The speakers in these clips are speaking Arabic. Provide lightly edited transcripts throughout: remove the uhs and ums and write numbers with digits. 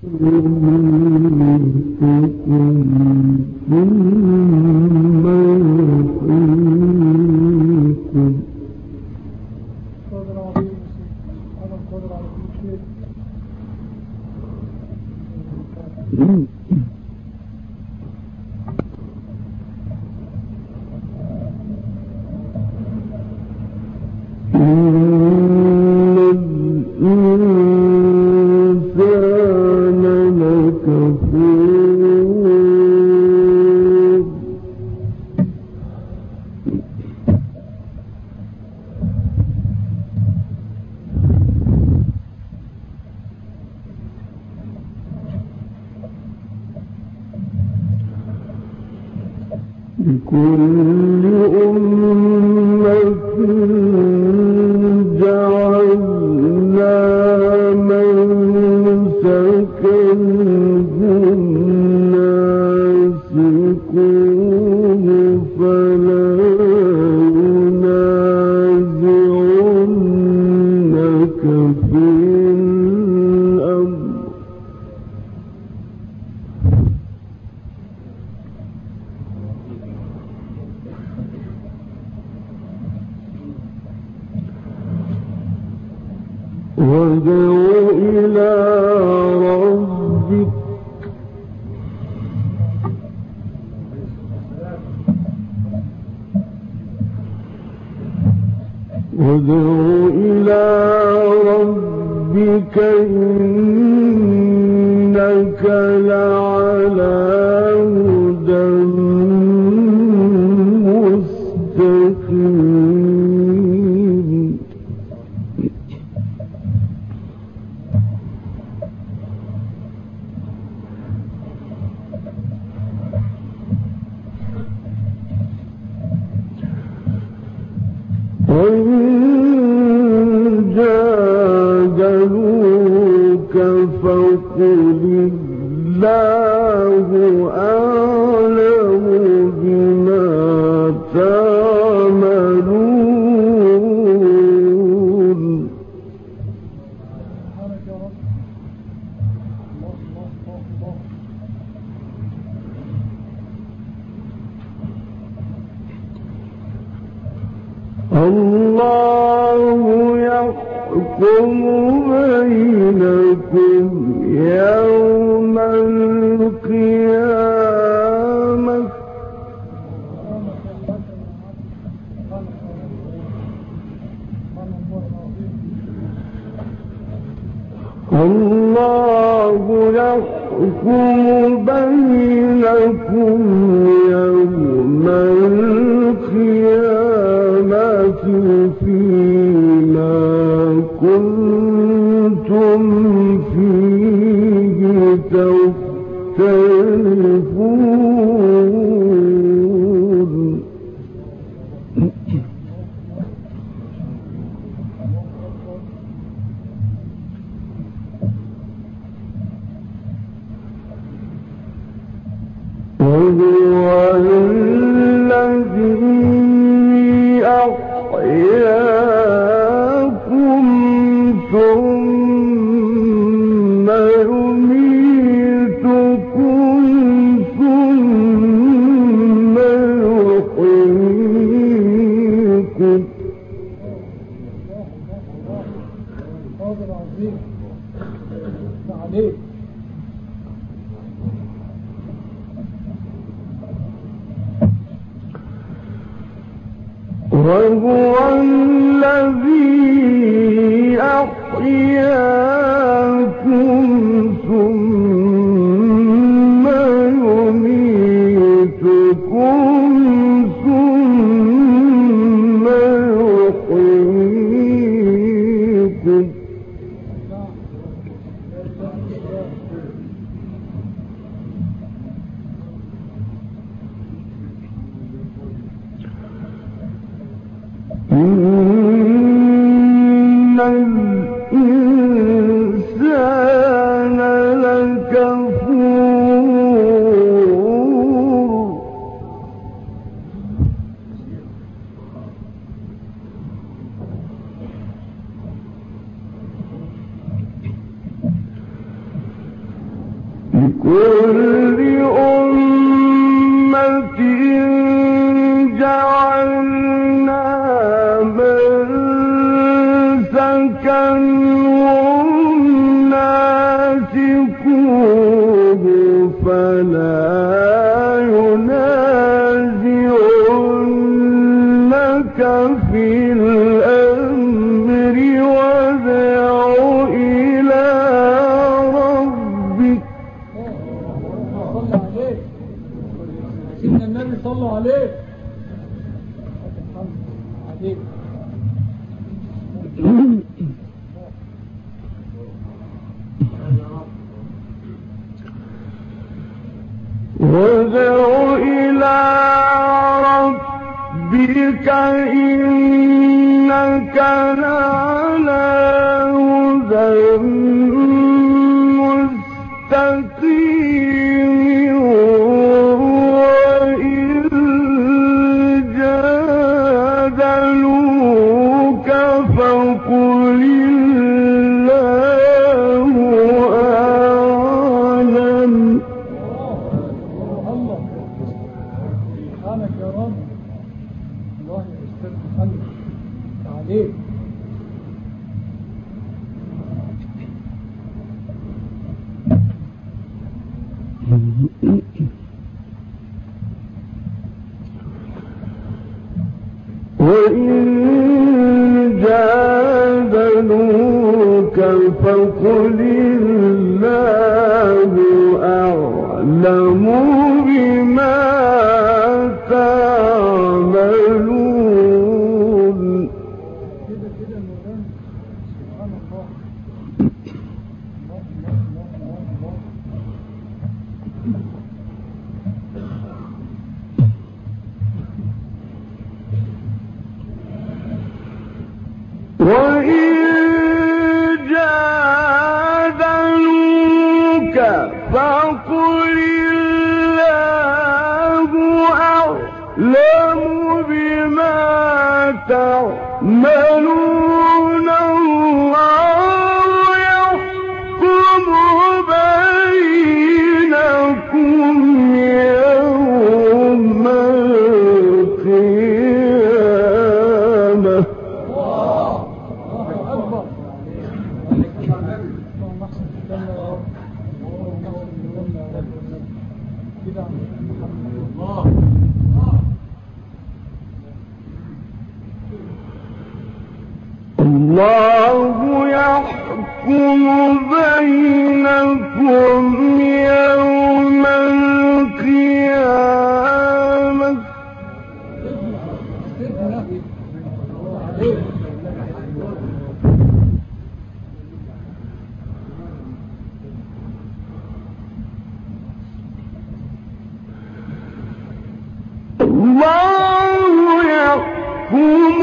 لكل أمة جعلنا منسكا هم ناسكوه فلا ينازعنك في الأمر وادع إلى ربك إنك لعلى هدى مستقيم وإن جادلوك فقل الله أعلم بما تعملون الله يحكم بينكم يوم القيامة الله يحكم بينكم يوم القيامة فيما كنتم فيه تختلفون وهو الذي أحياكم ثم يميتكم ثم يحييكم وهو الذي أحياكم ثم يميتكم ثم يحييكم إن الإنسان لكل أمة جعلنا منسكا هم ناسكوه فلا ينازعنك في الأمر وادع إلى ربك. سيدنا النبي صلى عليه وادع إلى ربك إنك لعلى هدى مستقيم وإن جادلوك فقل الله أعلم. سبحانك يا رب. الله يا أستاذ محمد عليك. وإن جادلوك فقل الله أعلم بما تعملون. كده كده مولانا سبحان الله. وإن جادلوك فقل الله أعلم بما تعملون الله يحكم بينكم يوم القيامة. الله يحكم بينكم يوم القيامة. الله يحكم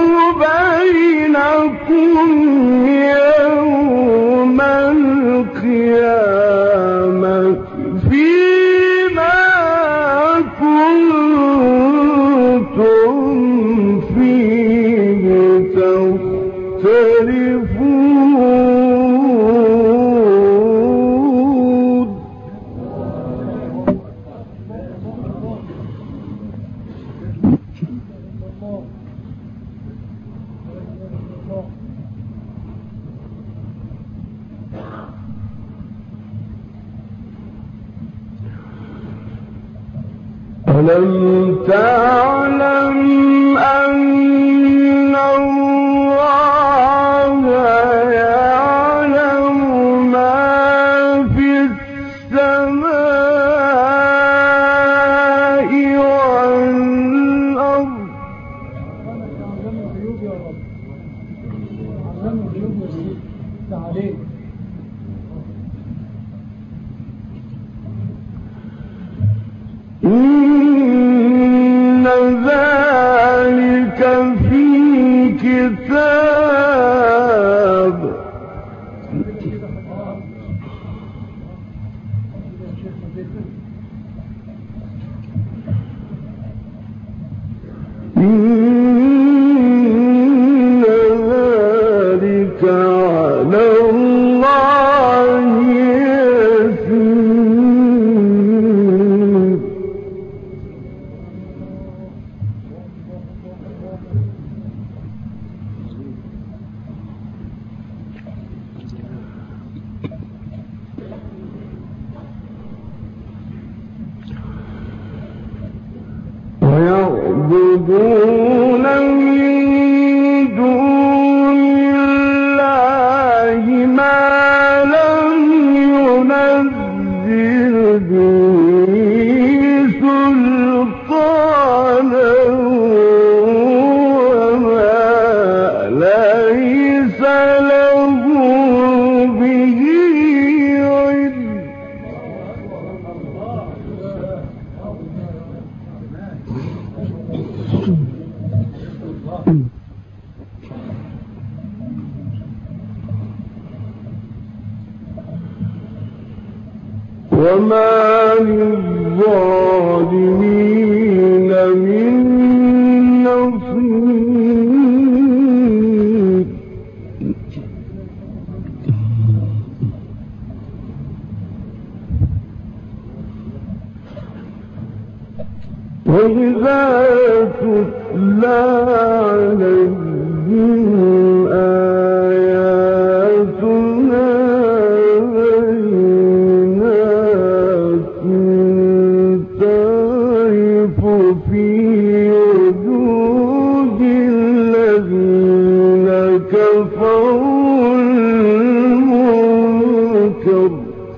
بينكم يوم القيامة فيما كنتم فيه تختلفون. ألم تعلم أن الله يعلم ما في السماء والأرض. علم الغيوب يا رب. علم الغيوب يا سيدي عليك. إن ذلك في كتاب. إن ذلك على الله يسير. يعبدون من دون الله ما لم ينزل به سلطانا وما ليس له به علم. وما للظالمين من نصير. وإذا تتلى عليهم آياتنا تعرف في وجوه الذين كفروا المنكر.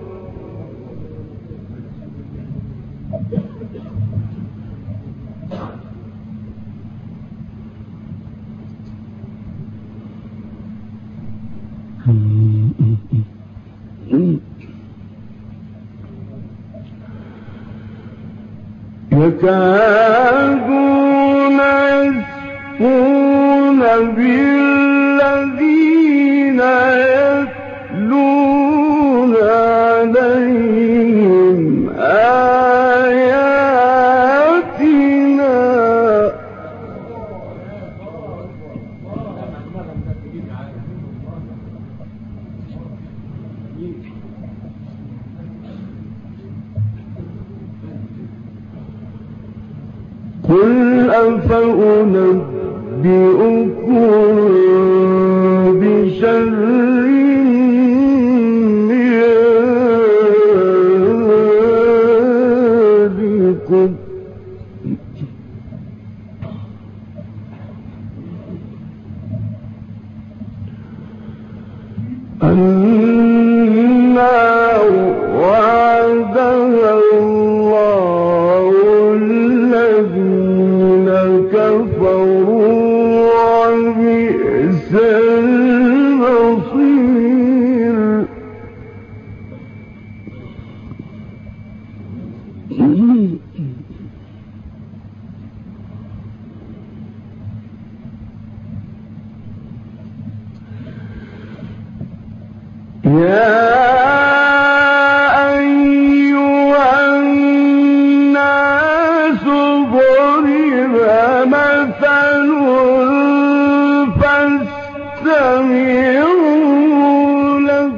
يكادون يسطون بالذين يتلون عليهم آياتنا. قل أفأنبئكم بشر من ذلكم النار وعدها الله الذين كفروا وبئس المصير. يا أيها الناس ضرب مثل فاستمعوا له.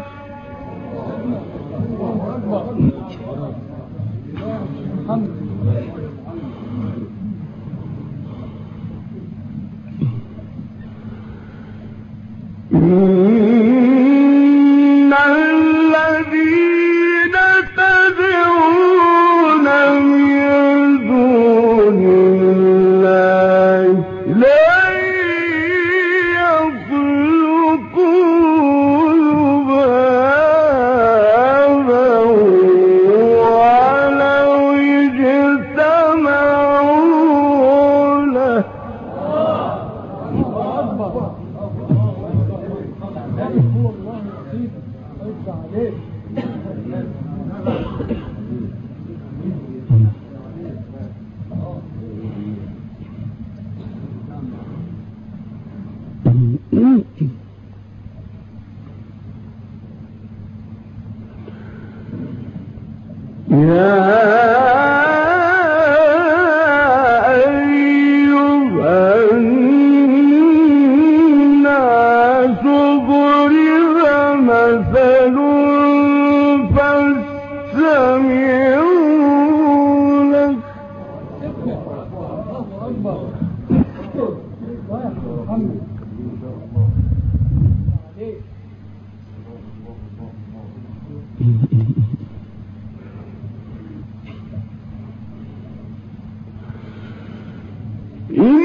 إن الذين تدعون من دون الله لا يخلقون ذبابا ولو اجتمعوا له. يا أيها الناس ضرب مثل فاستمعوا له. إن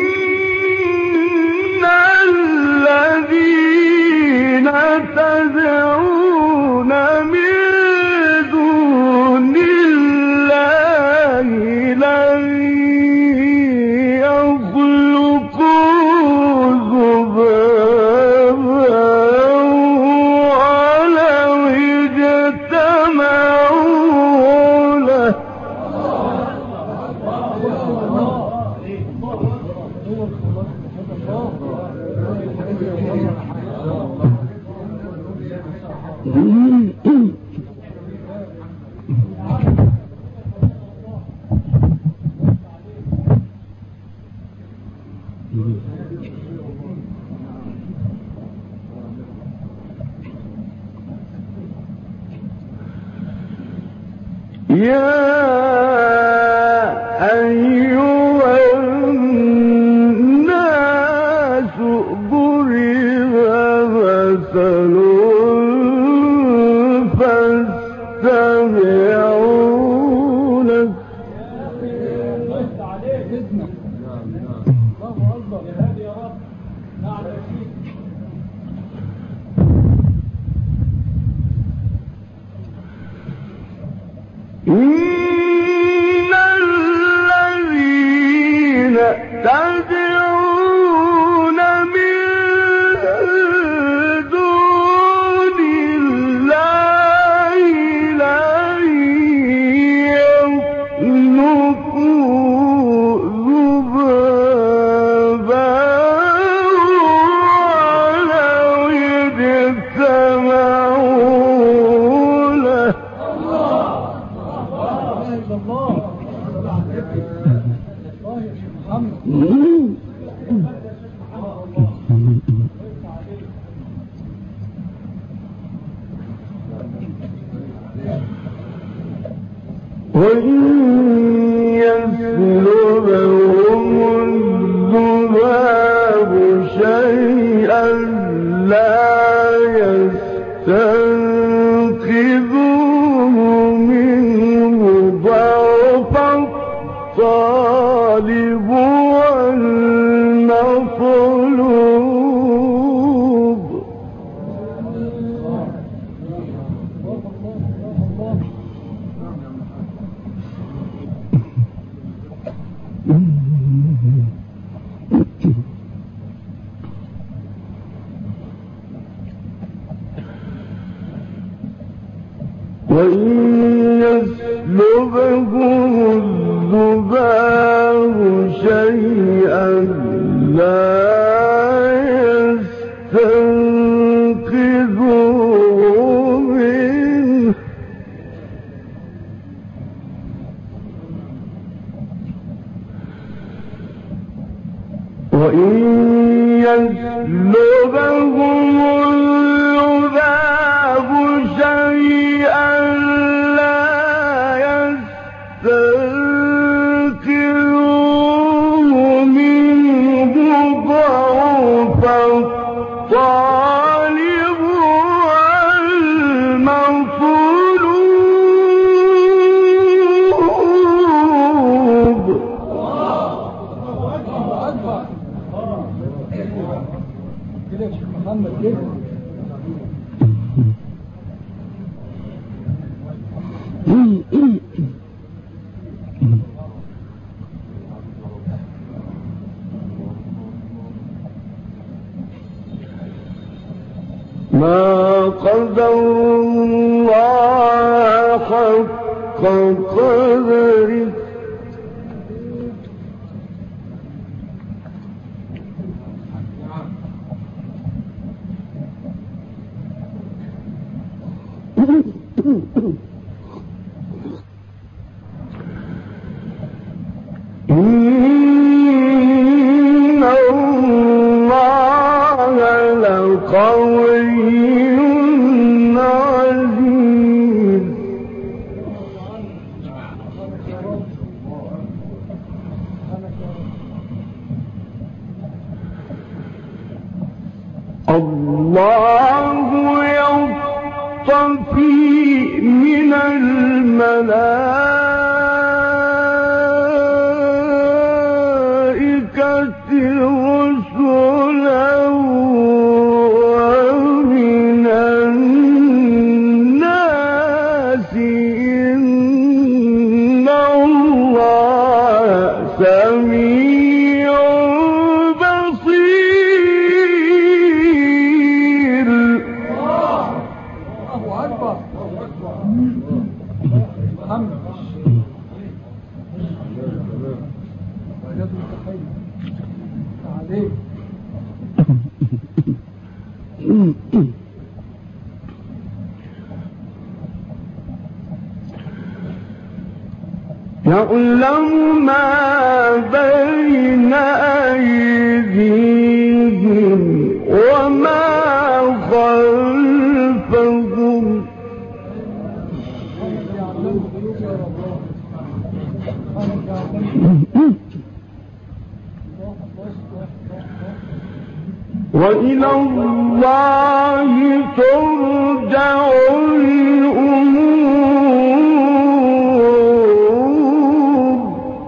ما قدر الله حق قدره إن الله لقوي عزيز الله يصطفي من الملائكة رسلا ومن الناس إن الله سميع بصير. الله أكبر. محمد وجد التحية عليك. يعلم ما بين أيديهم وما خلفهم وإلى الله ترجع الأمور.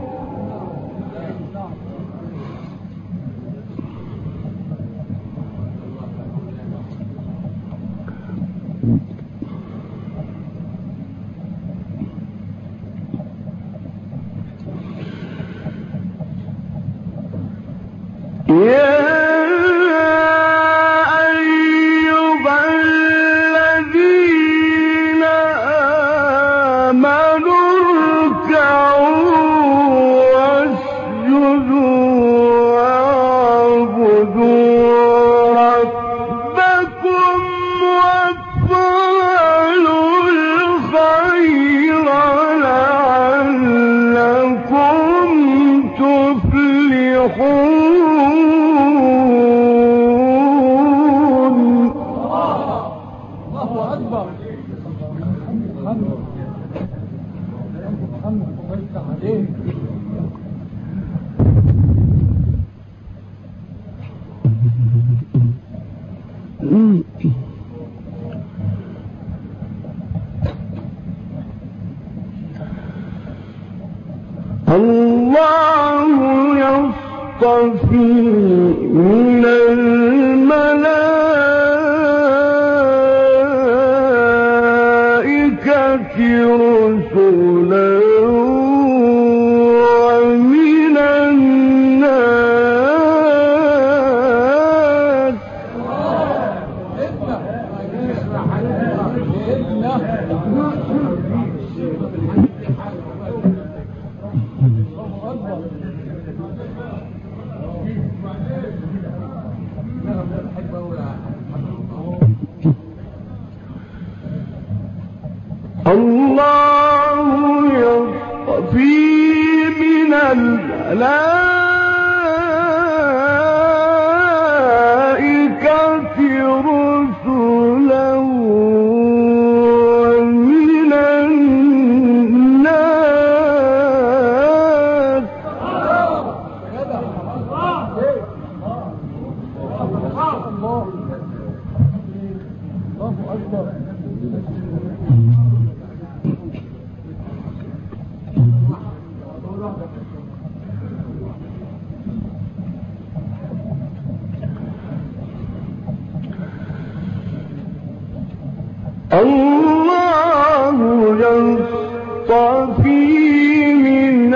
الله يصطفي من الملائكة رسلا ومن الناس الله يصطفي من الملائكة رسلا ومن الناس الله يصطفي من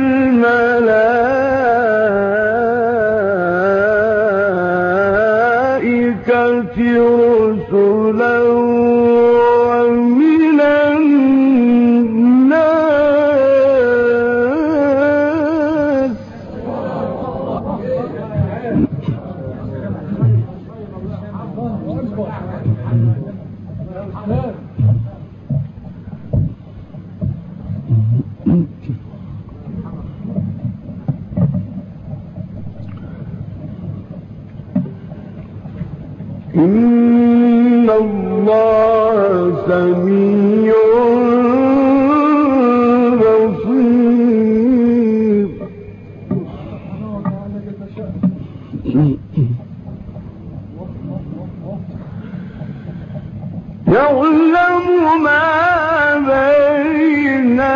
الملائكة رسلا ومن الناس إن الله سميع بصير. يعلم ما بين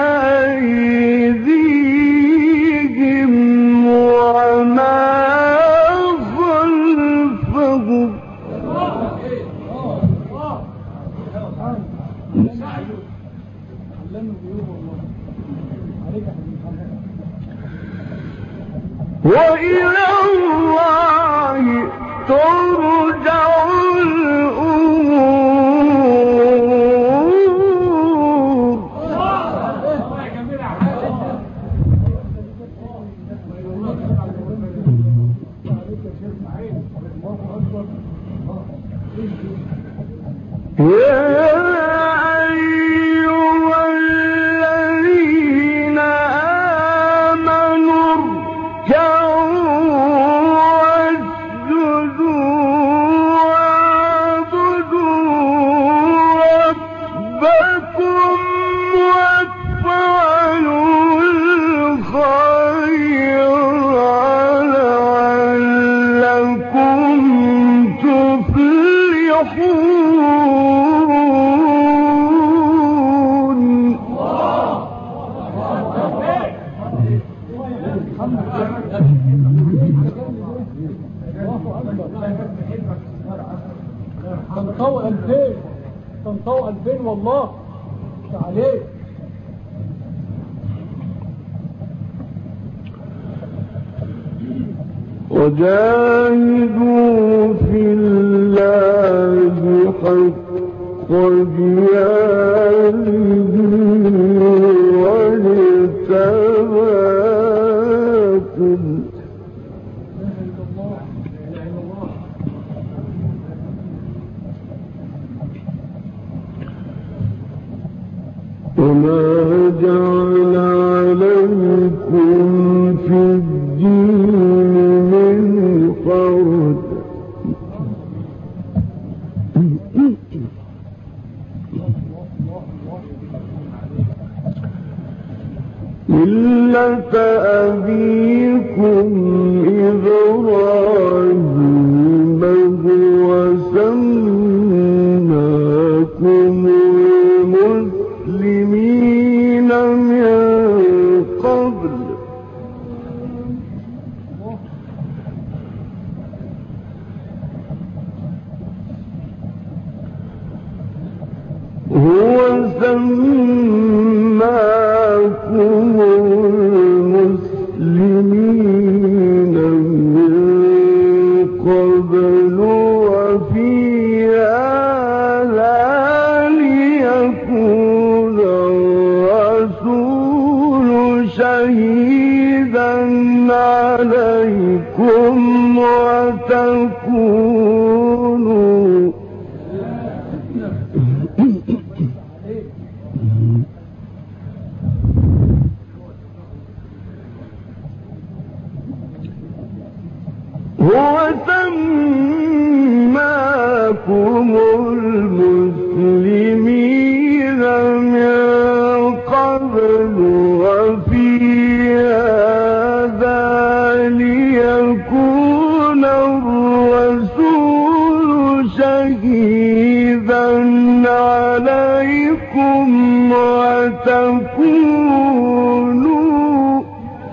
أيديهم وما خلفهم وإلى الله ترجع الأمور. يا أيها الذين بيساووا 2000 والله عليك. وجاهدوا في الله حق جهاده واجتباكم وما جعل عليكم في الدين من حرج ملة أبيكم إبراهيم هو سماكم المسلمين من قبل هو سماكم المسلمين من قبل وفي هذا ليكون الرسول شهيدا عليكم وتكونوا هو سماكم المسلمين من قبل وفي هذا ليكون الرسول شهيدا عليكم وتكونوا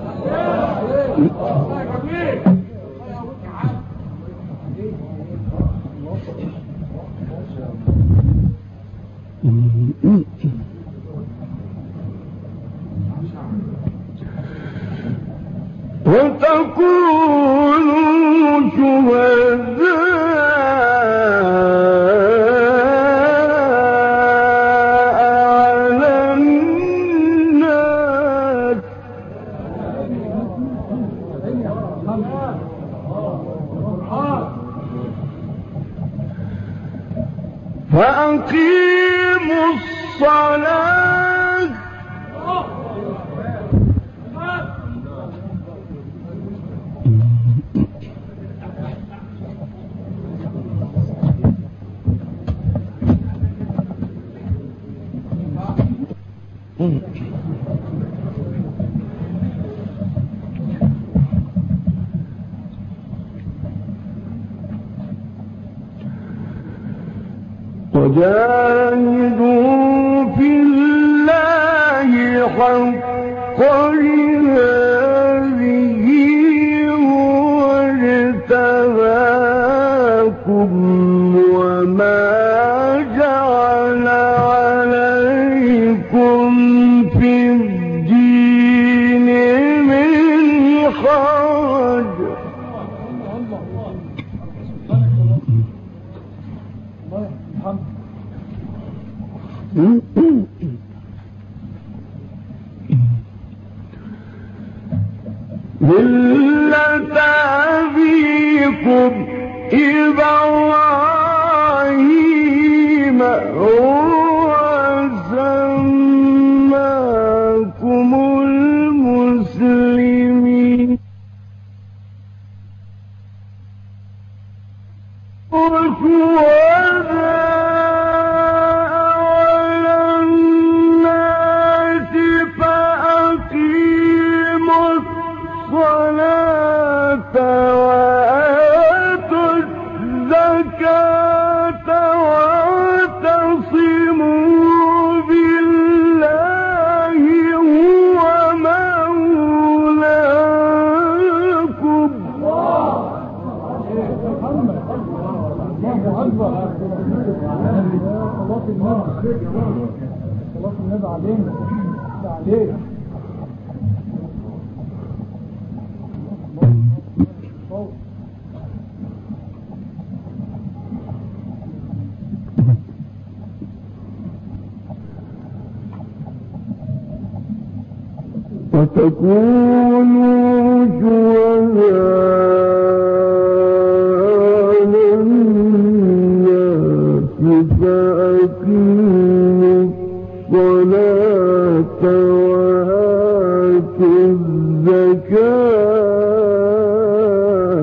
شهداء على الناس فأقيموا الصلاة وجاهدوا في الله حق جهاده هو اجتباكم وما جعل عليكم في الدين من حرج ملة أبيكم إبراهيم هو سماكم المسلمين وشهداء على صلاة النبي علينا عليك. وتكونوا شهداء للناس فأقيموا الصلاة وآتوا الزكاة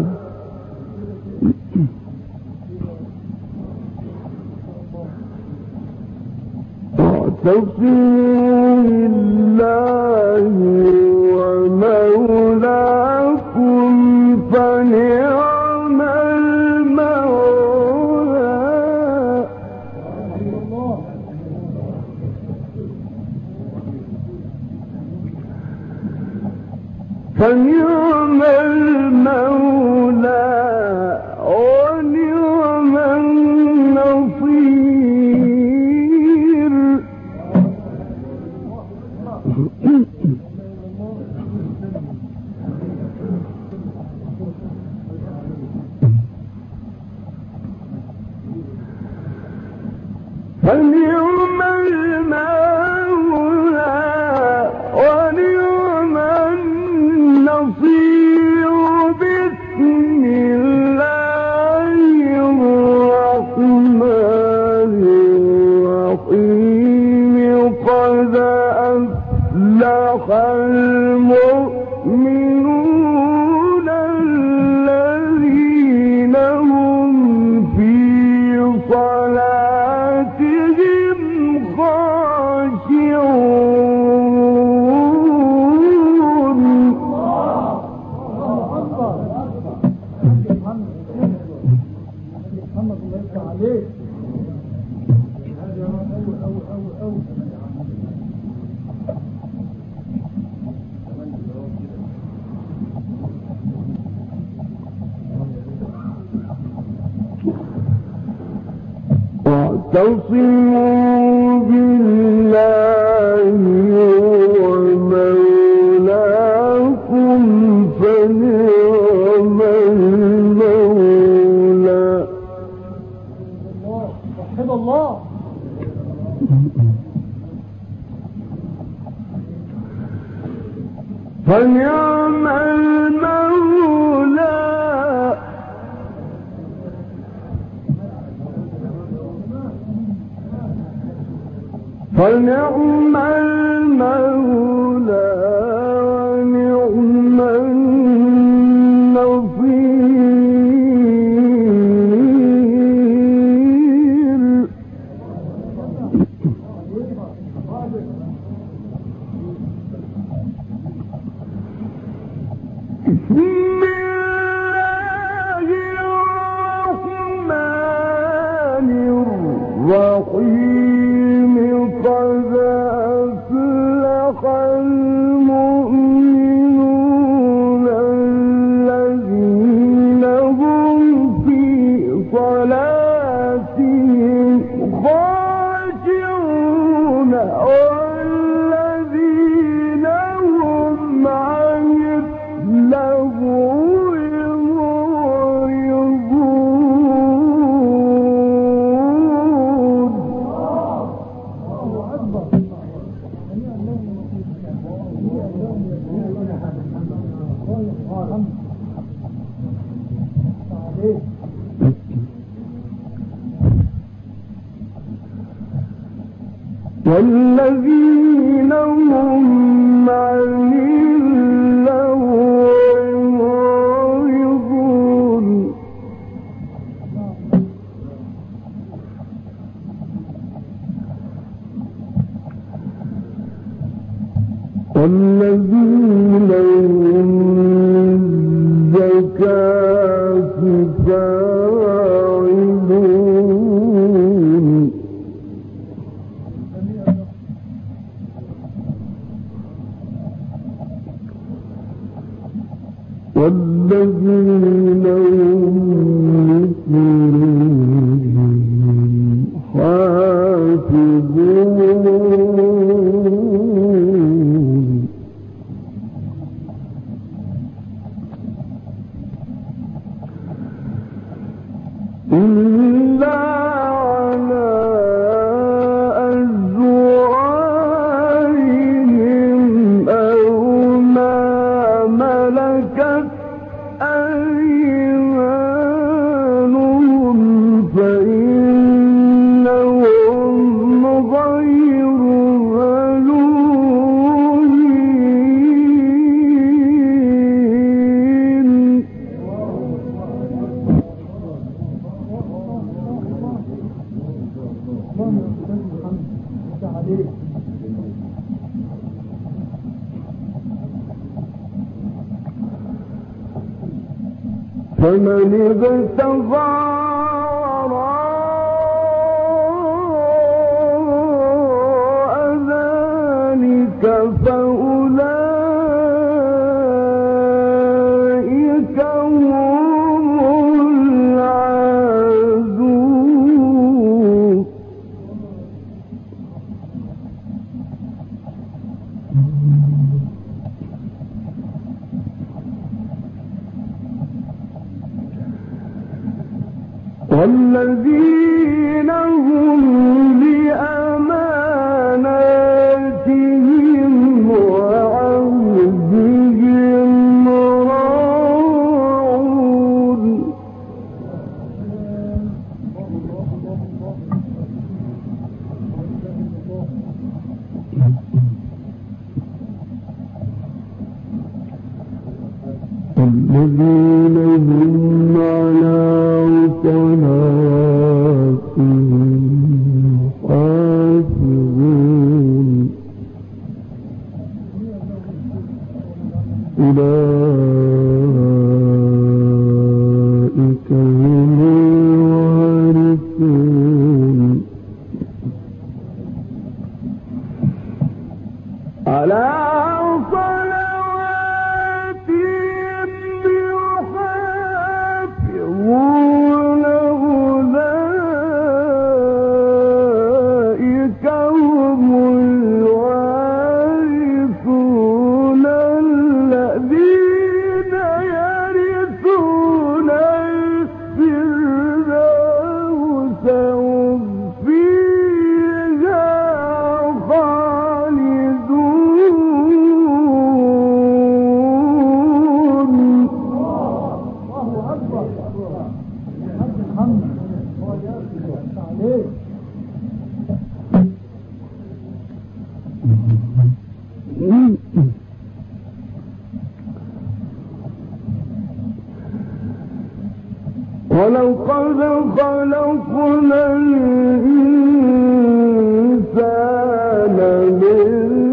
واعتصموا بالله ومولاكم فنعم المولى ونعم النصير. فنعم المولى ونعم النصير. بسم الله الرحمن الرحيم. قد أفلح المؤمنون الذين هم في صلاتهم خاشعون. محمد الله يفتح عليك. واعتصموا بالله ومولاكم فنعم المولى. وحد الله. فنعم المولى فنعم المولى ونعم النصير. بسم الله الرحمن الرحيم. قد أفلح المؤمنون الذين هم في صلاتهم خاشعون والذين هم عن اللغو والذين هم عن اللغو معرضون. والذين هم للزكاة فاعلون. والذين هم لفروجهم حافظون. فمن ابتغى وراء ذلك فأولئك هم العادون. والذين هم لأماناتهم وعهدهم راعون. الذين هم على صلواتهم حافظون. أولئك هم الوارثون. على ولقد خلقنا الإنسان من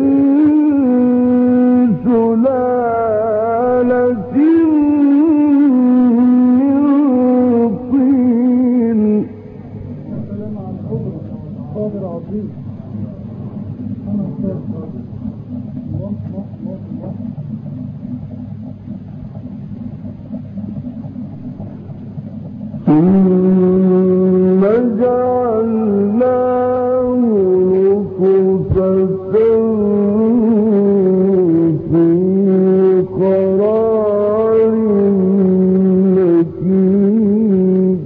سلالة من طين. ثم جعلناه نطفة في قرار مكين.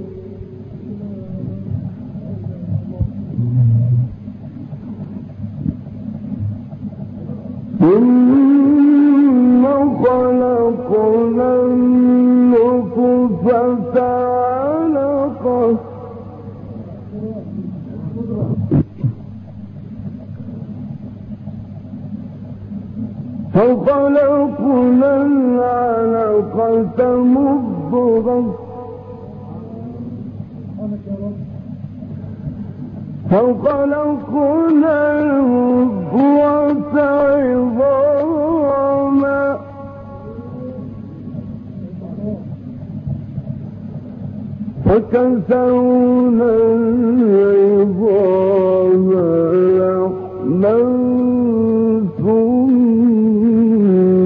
ثم خلقنا النطفة علقة فخلقنا العلقة مضغة فخلقنا المضغة عظاما فكسونا العظام لحما ثم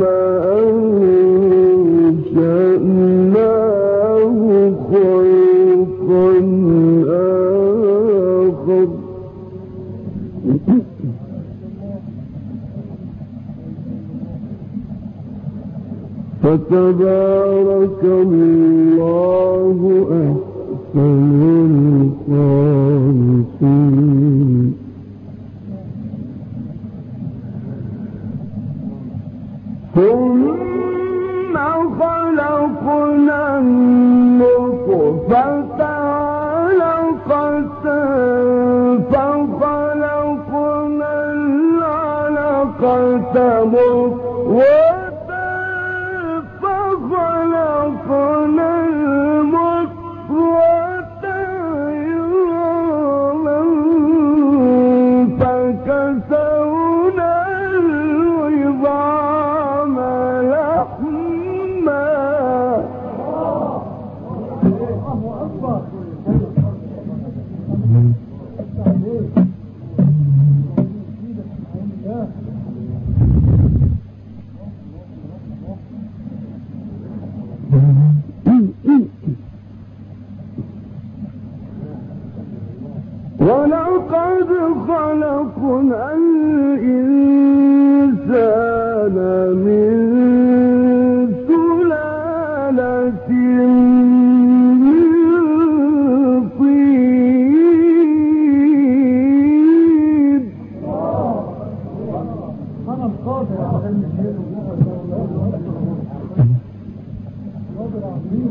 أنشأناه خلقا آخر. فتبارك الله أحسن الخالقين. ثم خلقنا النطفة علقة فخلقنا العلقة مضغة فخلقنا المضغة عظاما فكسونا الإنسان من سلالة من طين. أنا القادر على علم الشيء قادر عظيم.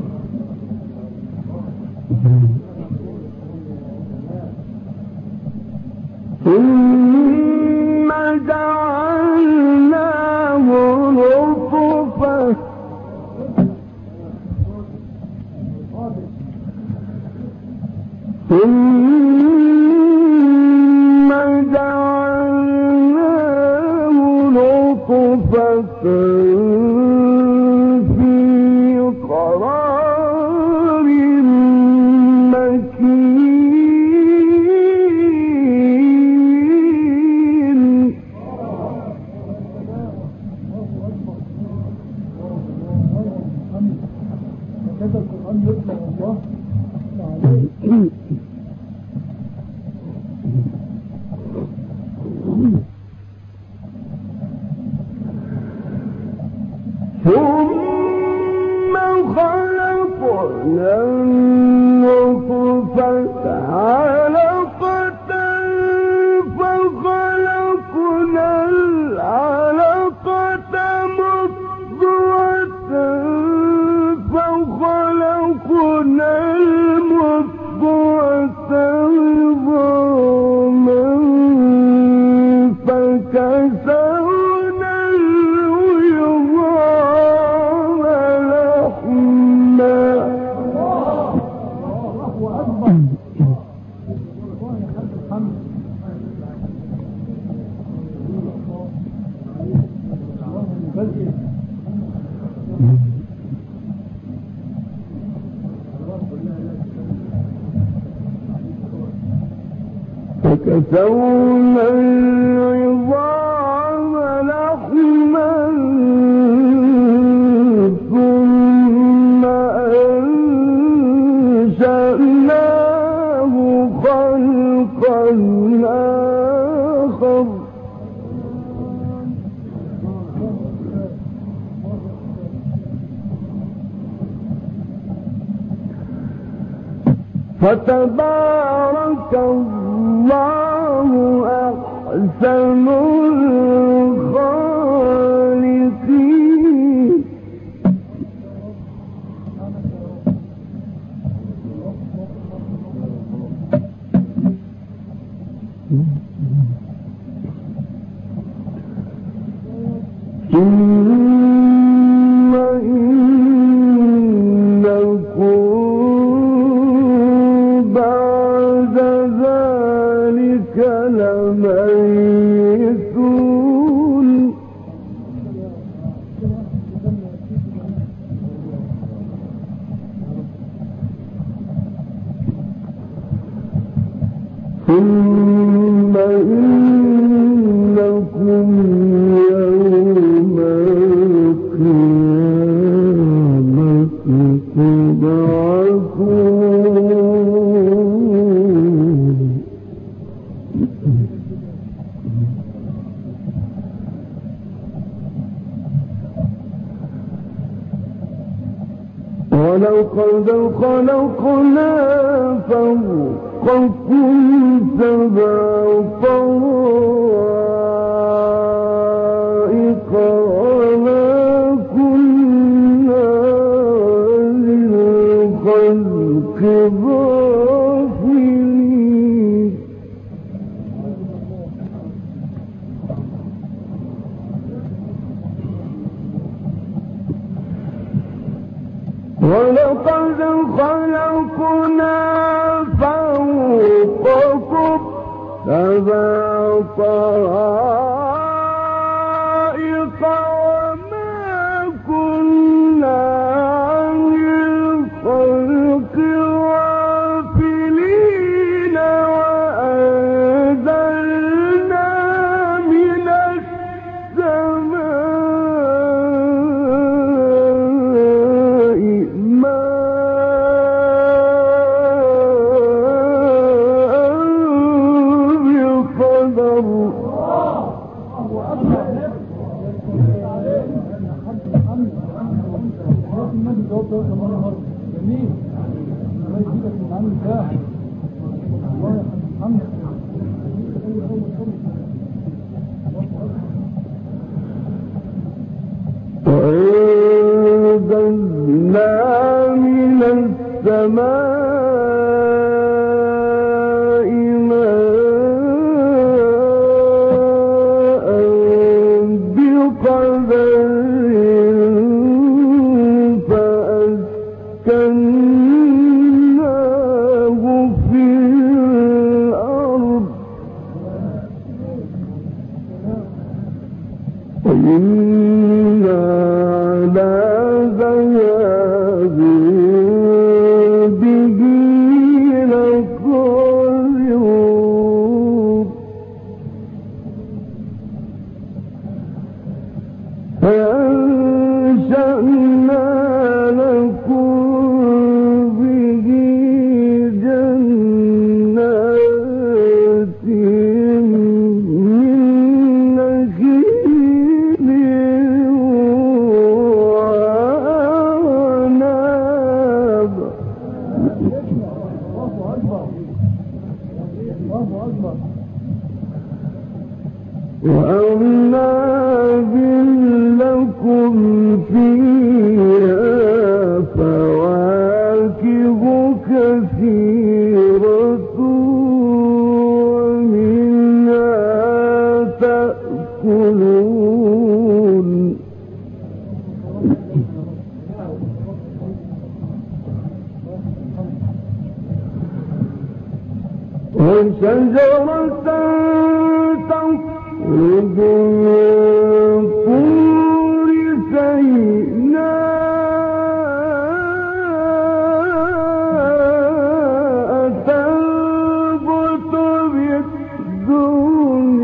ثم جعلناه نطفة في قرار مكين. كذا القرآن يطلع الله عليه. ثم خلقنا النطفة علقة فخلقنا العلقة مضغة فخلقنا المضغة عظاما فكسونا العظام لحما. فكسونا العظام لحما ثم أنشأناه خلقا آخر. فتبارك الله أحسن الخالقين. ثم إنكم بعد ذلك لميتون. ثم إنكم يوم القيامة تبعثون. ولقد خلقنا فوقكم سبع طرائق وما كنا للخلق غافلين. ولقد خلقنا فوقكم سبع طرائق وما كنا عن الخلق غافلين وأنزلنا من السماء ماء بقدر. صوته كمان جميل. الله يجيبك من عم الفاحل. الله يا محمد. وأنزلنا من السماء ماء بقدر فأسكناه في الأرض وإنا على ذهاب به لقادرون فأنشأنا لكم به جنات من نخيل وأعناب وأعناب لكم فيها فواكه كثيرة ومنها تأكلون وشجرة تخرج من طور سيناء تنبت بالدهن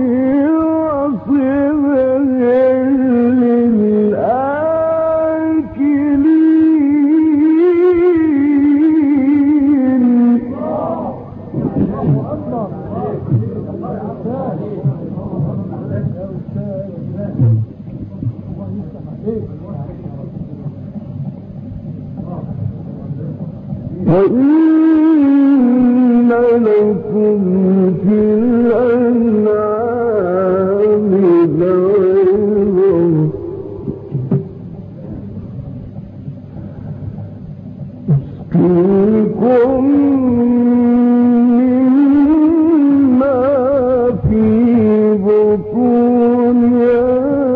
وصبغ للآكلين وإن لكم في الأنعام لعبرة أسقيكم مما في بطونها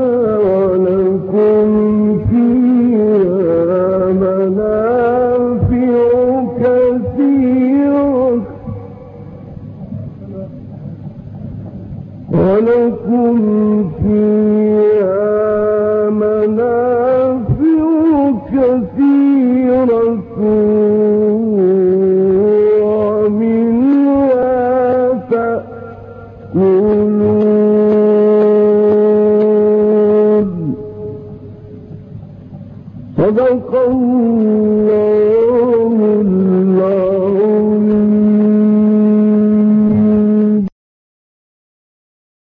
ولكم فيها منافع كثيرة ولكم فيها منافع كثيرة ومنها تأكلون صدق الله